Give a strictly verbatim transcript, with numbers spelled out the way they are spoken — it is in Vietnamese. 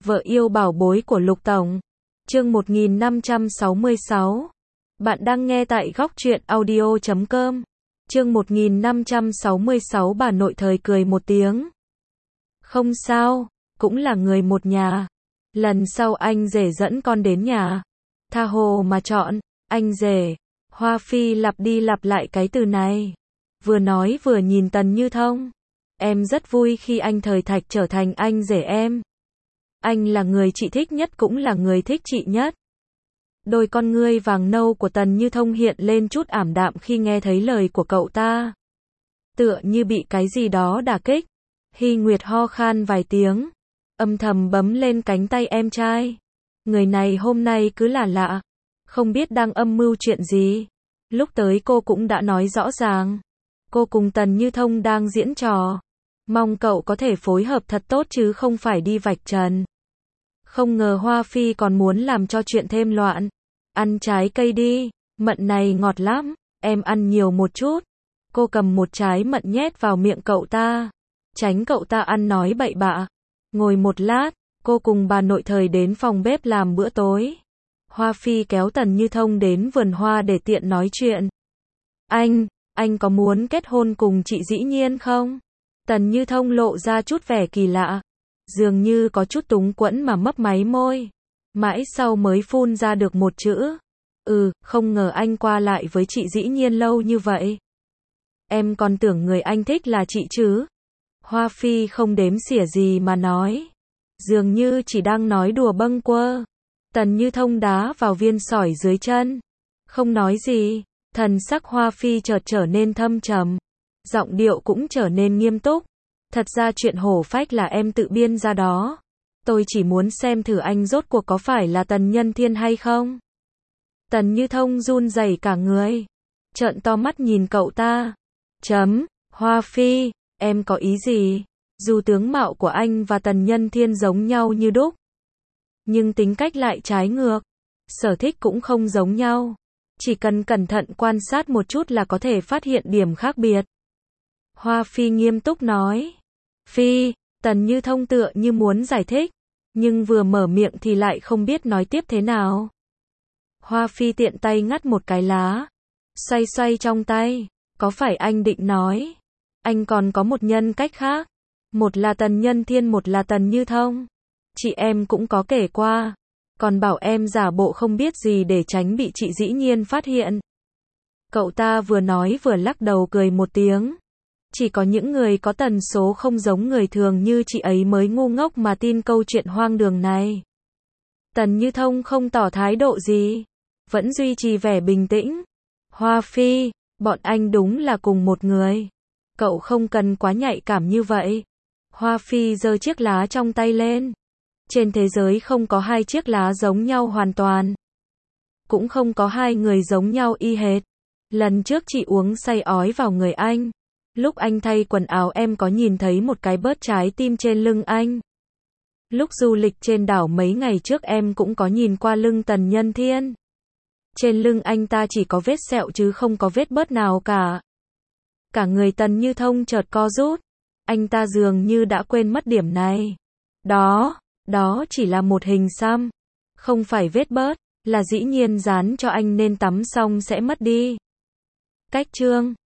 Vợ yêu bảo bối của Lục Tổng. Chương một nghìn năm trăm sáu mươi sáu. Bạn đang nghe tại góc truyện audio chấm com. Chương một nghìn năm trăm sáu mươi sáu. Bà nội thời cười một tiếng. Không sao, cũng là người một nhà. Lần sau anh rể dẫn con đến nhà. Tha hồ mà chọn, anh rể. Hoa Phi lặp đi lặp lại cái từ này. Vừa nói vừa nhìn Tần Như Thông. Em rất vui khi anh Thời Thạch trở thành anh rể em. Anh là người chị thích nhất cũng là người thích chị nhất. Đôi con ngươi vàng nâu của Tần Như Thông hiện lên chút ảm đạm khi nghe thấy lời của cậu ta. Tựa như bị cái gì đó đả kích. Hy Nguyệt ho khan vài tiếng, âm thầm bấm lên cánh tay em trai. Người này hôm nay cứ là lạ, không biết đang âm mưu chuyện gì. Lúc tới cô cũng đã nói rõ ràng. Cô cùng Tần Như Thông đang diễn trò. Mong cậu có thể phối hợp thật tốt chứ không phải đi vạch trần. Không ngờ Hoa Phi còn muốn làm cho chuyện thêm loạn. Ăn trái cây đi, mận này ngọt lắm, em ăn nhiều một chút. Cô cầm một trái mận nhét vào miệng cậu ta. Tránh cậu ta ăn nói bậy bạ. Ngồi một lát, cô cùng bà nội thời đến phòng bếp làm bữa tối. Hoa Phi kéo Tần Như Thông đến vườn hoa để tiện nói chuyện. Anh, anh có muốn kết hôn cùng chị Dĩ Nhiên không? Tần Như Thông lộ ra chút vẻ kỳ lạ. Dường như có chút túng quẫn mà mấp máy môi. Mãi sau mới phun ra được một chữ. Ừ, không ngờ anh qua lại với chị Dĩ Nhiên lâu như vậy. Em còn tưởng người anh thích là chị chứ. Hoa Phi không đếm xỉa gì mà nói. Dường như chỉ đang nói đùa bâng quơ. Tần Như Thông đá vào viên sỏi dưới chân. Không nói gì. Thần sắc Hoa Phi chợt trở nên thâm trầm. Giọng điệu cũng trở nên nghiêm túc. Thật ra chuyện hổ phách là em tự biên ra đó. Tôi chỉ muốn xem thử anh rốt cuộc có phải là Tần Nhân Thiên hay không. Tần Như Thông run rẩy cả người. Trợn to mắt nhìn cậu ta. Chấm, Hoa Phi, em có ý gì? Dù tướng mạo của anh và Tần Nhân Thiên giống nhau như đúc. Nhưng tính cách lại trái ngược. Sở thích cũng không giống nhau. Chỉ cần cẩn thận quan sát một chút là có thể phát hiện điểm khác biệt. Hoa Phi nghiêm túc nói. Phi, Tần Như Thông tựa như muốn giải thích. Nhưng vừa mở miệng thì lại không biết nói tiếp thế nào. Hoa Phi tiện tay ngắt một cái lá. Xoay xoay trong tay. Có phải anh định nói. Anh còn có một nhân cách khác. Một là Tần Nhân Thiên, một là Tần Như Thông. Chị em cũng có kể qua. Còn bảo em giả bộ không biết gì để tránh bị chị Dĩ Nhiên phát hiện. Cậu ta vừa nói vừa lắc đầu cười một tiếng. Chỉ có những người có tần số không giống người thường như chị ấy mới ngu ngốc mà tin câu chuyện hoang đường này. Tần Như Thông không tỏ thái độ gì. Vẫn duy trì vẻ bình tĩnh. Hoa Phi, bọn anh đúng là cùng một người. Cậu không cần quá nhạy cảm như vậy. Hoa Phi giơ chiếc lá trong tay lên. Trên thế giới không có hai chiếc lá giống nhau hoàn toàn. Cũng không có hai người giống nhau y hệt. Lần trước chị uống say ói vào người anh. Lúc anh thay quần áo em có nhìn thấy một cái bớt trái tim trên lưng anh. Lúc du lịch trên đảo mấy ngày trước em cũng có nhìn qua lưng Tần Nhân Thiên. Trên lưng anh ta chỉ có vết sẹo chứ không có vết bớt nào cả. Cả người Tần Như Thông chợt co rút. Anh ta dường như đã quên mất điểm này. Đó, đó chỉ là một hình xăm. Không phải vết bớt, là Dĩ Nhiên dán cho anh nên tắm xong sẽ mất đi. Cách chương